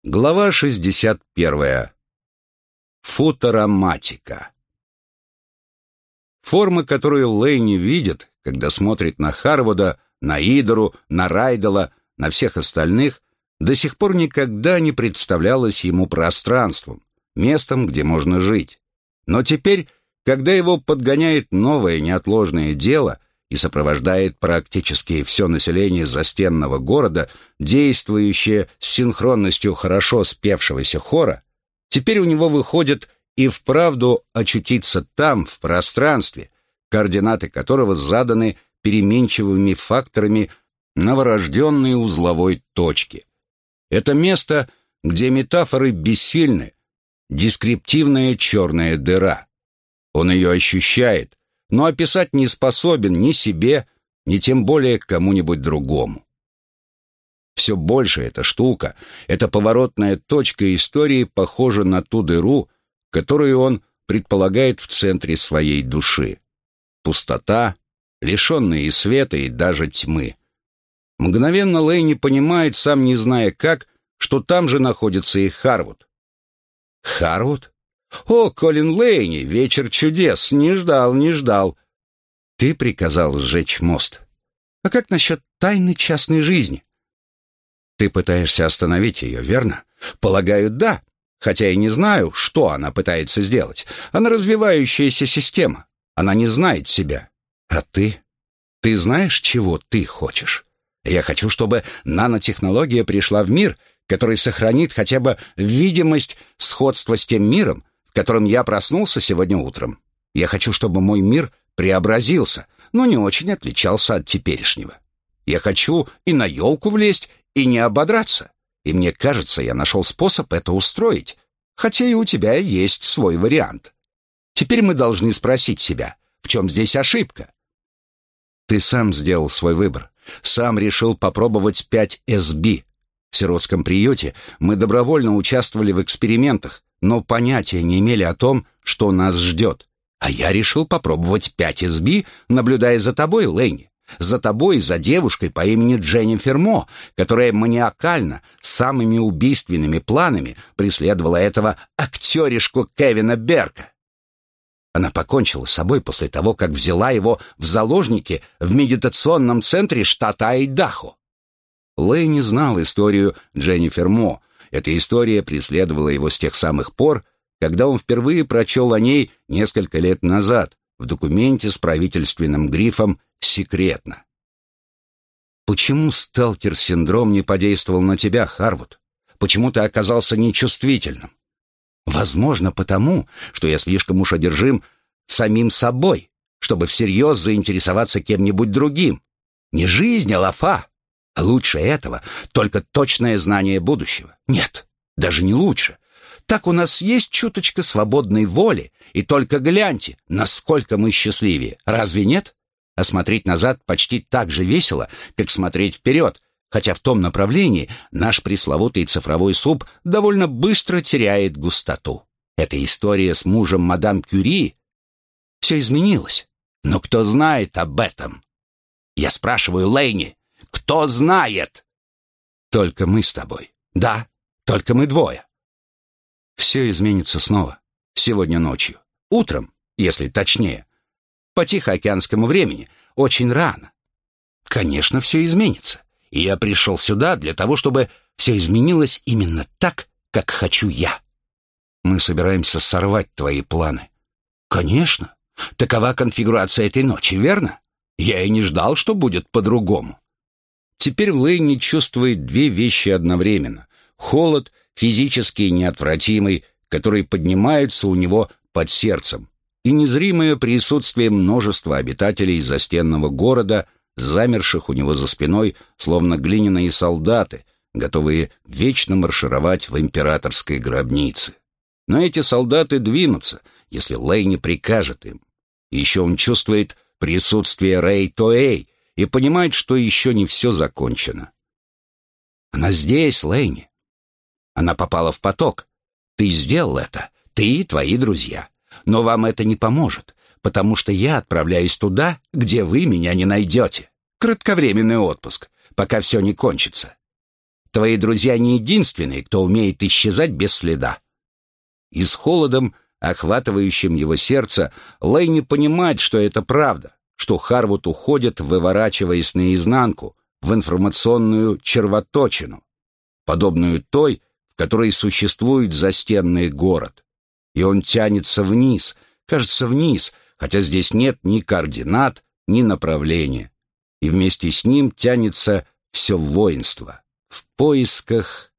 Глава 61. Футураматика. Формы, которые Лэйни видит, когда смотрит на Харвуда, на Идору, на Райдела, на всех остальных, до сих пор никогда не представлялось ему пространством, местом, где можно жить. Но теперь, когда его подгоняет новое неотложное дело и сопровождает практически все население застенного города, действующее с синхронностью хорошо спевшегося хора, теперь у него выходит и вправду очутиться там, в пространстве, координаты которого заданы переменчивыми факторами новорожденной узловой точки. Это место, где метафоры бессильны, дескриптивная черная дыра. Он ее ощущает, но описать не способен ни себе, ни тем более кому-нибудь другому. Все больше эта штука, эта поворотная точка истории похожа на ту дыру, которую он предполагает в центре своей души. Пустота, лишенная и света, и даже тьмы. Мгновенно Лэйни понимает, сам не зная как, что там же находится и Харвуд. Харвуд? «О, Колин Лэйни, вечер чудес! Не ждал, не ждал!» «Ты приказал сжечь мост. А как насчет тайны частной жизни?» «Ты пытаешься остановить ее, верно?» «Полагаю, да, хотя и не знаю, что она пытается сделать. Она развивающаяся система. Она не знает себя. А ты? Ты знаешь, чего ты хочешь? Я хочу, чтобы нанотехнология пришла в мир, который сохранит хотя бы видимость сходства с тем миром, в котором я проснулся сегодня утром. Я хочу, чтобы мой мир преобразился, но не очень отличался от теперешнего. Я хочу и на елку влезть, и не ободраться. И мне кажется, я нашел способ это устроить, хотя и у тебя есть свой вариант. Теперь мы должны спросить себя, в чем здесь ошибка? Ты сам сделал свой выбор, сам решил попробовать 5SB. В сиротском приюте мы добровольно участвовали в экспериментах, но понятия не имели о том, что нас ждет. А я решил попробовать 5SB, наблюдая за тобой, Лэйни. За тобой и за девушкой по имени Дженнифер Мо, которая маниакально, самыми убийственными планами преследовала этого актеришку Кевина Берка. Она покончила с собой после того, как взяла его в заложники в медитационном центре штата Айдахо. Лэйни знал историю Дженнифер Мо. Эта история преследовала его с тех самых пор, когда он впервые прочел о ней несколько лет назад в документе с правительственным грифом «Секретно». Почему сталкер-синдром не подействовал на тебя, Харвуд? Почему ты оказался нечувствительным? Возможно, потому, что я слишком уж одержим самим собой, чтобы всерьез заинтересоваться кем-нибудь другим. Не жизнь, а лафа. Лучше этого только точное знание будущего. Нет, даже не лучше. Так у нас есть чуточка свободной воли, и только гляньте, насколько мы счастливее. Разве нет? А смотреть назад почти так же весело, как смотреть вперед, хотя в том направлении наш пресловутый цифровой суп довольно быстро теряет густоту. Эта история с мужем мадам Кюри. Все изменилось. Но кто знает об этом? Я спрашиваю, Лэйни, кто знает? Только мы с тобой. Да, только мы двое. Все изменится снова. Сегодня ночью. Утром, если точнее. По тихоокеанскому времени. Очень рано. Конечно, все изменится. И я пришел сюда для того, чтобы все изменилось именно так, как хочу я. Мы собираемся сорвать твои планы. Конечно. Такова конфигурация этой ночи, верно? Я и не ждал, что будет по-другому. Теперь Лэйни чувствует две вещи одновременно. Холод, физически неотвратимый, который поднимается у него под сердцем, и незримое присутствие множества обитателей застенного города, замерших у него за спиной, словно глиняные солдаты, готовые вечно маршировать в императорской гробнице. Но эти солдаты двинутся, если Лэйни прикажет им. И еще он чувствует присутствие Рэй Тоэй и понимает, что еще не все закончено. Она здесь, Лэйни. Она попала в поток. Ты сделал это, ты и твои друзья. Но вам это не поможет, потому что я отправляюсь туда, где вы меня не найдете. Кратковременный отпуск, пока все не кончится. Твои друзья не единственные, кто умеет исчезать без следа». И с холодом, охватывающим его сердце, Лэйни понимает, что это правда, что Харвуд уходит, выворачиваясь наизнанку, в информационную червоточину, подобную той, в которой существует застенный город. И он тянется вниз, кажется, вниз, хотя здесь нет ни координат, ни направления. И вместе с ним тянется все воинство в поисках